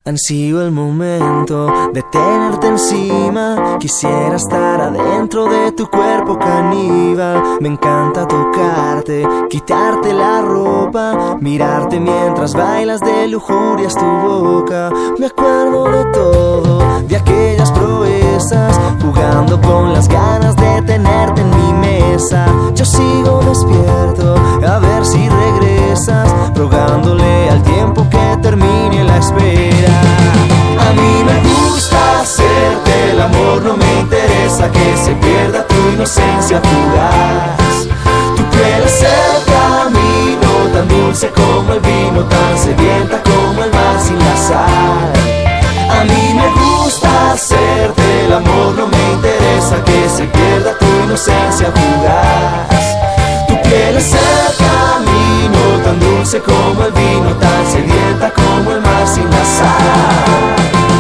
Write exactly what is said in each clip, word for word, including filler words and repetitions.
Ansío el momento de tenerte encima. Quisiera estar adentro de tu cuerpo caníbal. Me encanta tocarte, quitarte la ropa, mirarte mientras bailas de lujurias tu boca. Me acuerdo de todo, de aquellas proezas, jugando con las ganas de tenerte en mi mesa. Yo sigo despierto, a ver si regresas, rogándole al tiempo que termine la espera. A mí me gusta hacerte el amor, no me interesa que se pierda tu inocencia fugaz. Tu piel es el camino, tan dulce como el vino, tan sedienta como el mar sin la sal. A mí me gusta hacerte el amor, no me interesa que se pierda tu inocencia fugaz. Tu piel es el camino, tan dulce como el vino, tan sedienta como el mar sin la sal.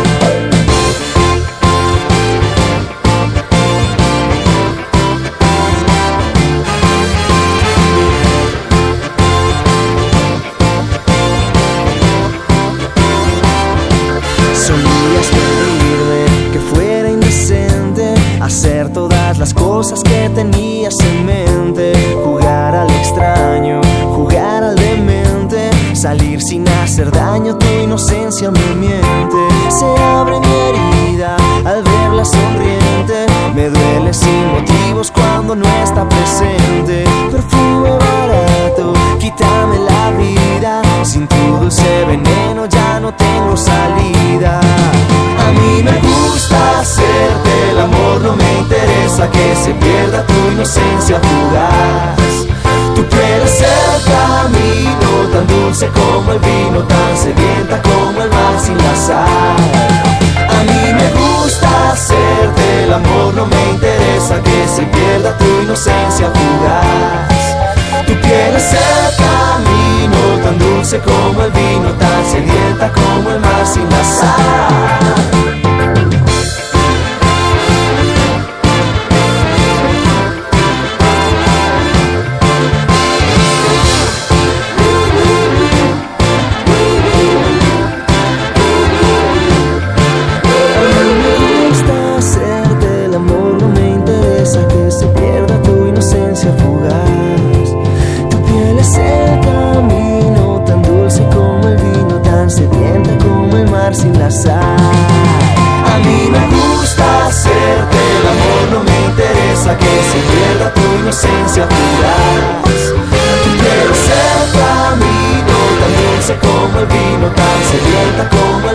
Solías pedirme que fuera indecente, hacer todas las cosas que tenías en mente, jugar al extraño, jugar al demente, salir sin hacer daño, tu inocencia me miente. Se abre mi herida al verla sonriente, me duele sin motivos cuando no está presente. Perfume barato, quítame la vida, sin tu dulce veneno ya no tengo salida. A mí me gusta hacerte el amor, no me interesa que se pierda tu inocencia fugaz. Tu piel es el camino, tan dulce como el vino, tan sedienta como el mar sin la sal. A mí me gusta hacerte el amor, no me interesa que se pierda tu inocencia fugaz. Tu piel es el camino, tan dulce como el vino, tan sedienta como el mar sin la sal. Sin la sal. A mí me gusta hacerte el amor, no me interesa que se pierda tu inocencia fugaz. Tu piel es el camino, tan dulce como el vino, tan sedienta como